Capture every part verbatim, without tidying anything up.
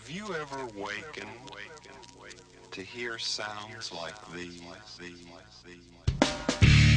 Have you ever wakened to hear sounds like these? these, these?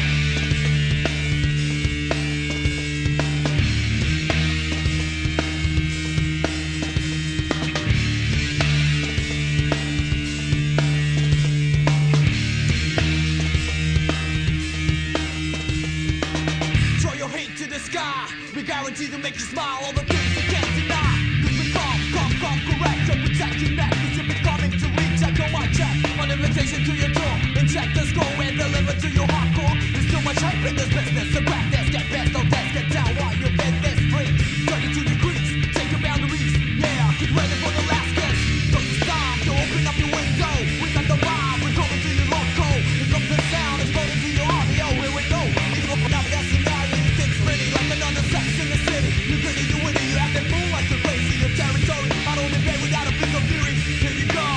Throw your hate to the sky. We guarantee to make you smile. All the things you can't deny. Cause we come, come, come correct. To protect your neck. Cause you've been coming to recheck on my check. On invitation to your door. And check the score and deliver to your hardcore. There's too much hype in this business. So grab this, get past, don't test, get down while you're in this free. thirty-two degrees, take your boundaries. Yeah, get ready for the last kiss. Don't you stop, you open up your window. We got the vibe, we're coming to your loco. Here comes the sound, it's going to your audio. Here we go. You open up that scenario, you think spinning like another sex in the city. You gritty, you winning, you have that moon like you're crazy. Your territory, I don't debate without a bit of fury. Here you go.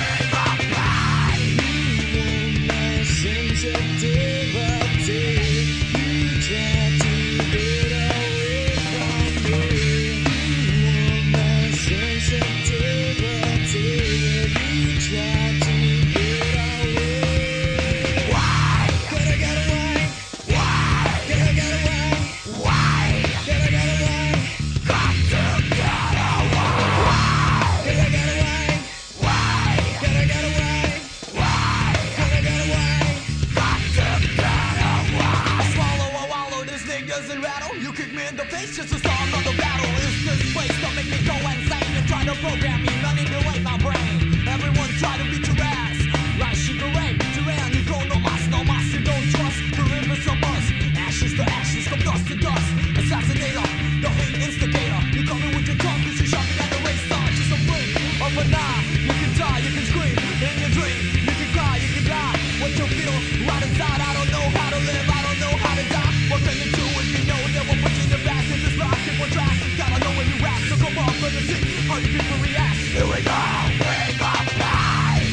Doesn't rattle, you kick me in the face just to start another battle. Is this place don't make me go insane and try to program me, manipulate my brain. Everyone try to beat your ass like Sugar Ray, Duran, you go no mas, no mas, you don't trust. The rivers of us, ashes to ashes, from dust to dust. Assassinator, the hate instigator. You coming with your tongue, cause you're sharper than the racer. Just a blink of an eye, you can die, you can scream in your dream. You can cry, you can die. What you feel right inside, I don't know how to live, I don't know how to die. What can you do? We're pushing your back in this rock, it will trash. Gotta know when you rap, so come on, let us see how you people react. Here we go, wake up, live.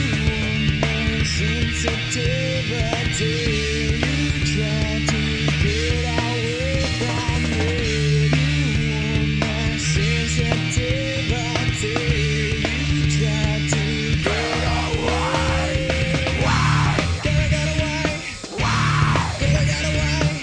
Sensitivity, you try to get away from me. You want my sensitivity, you try to get away. Why? Gotta get away. Why? Gotta get away.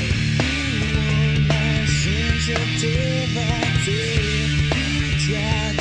Sensitivity, you try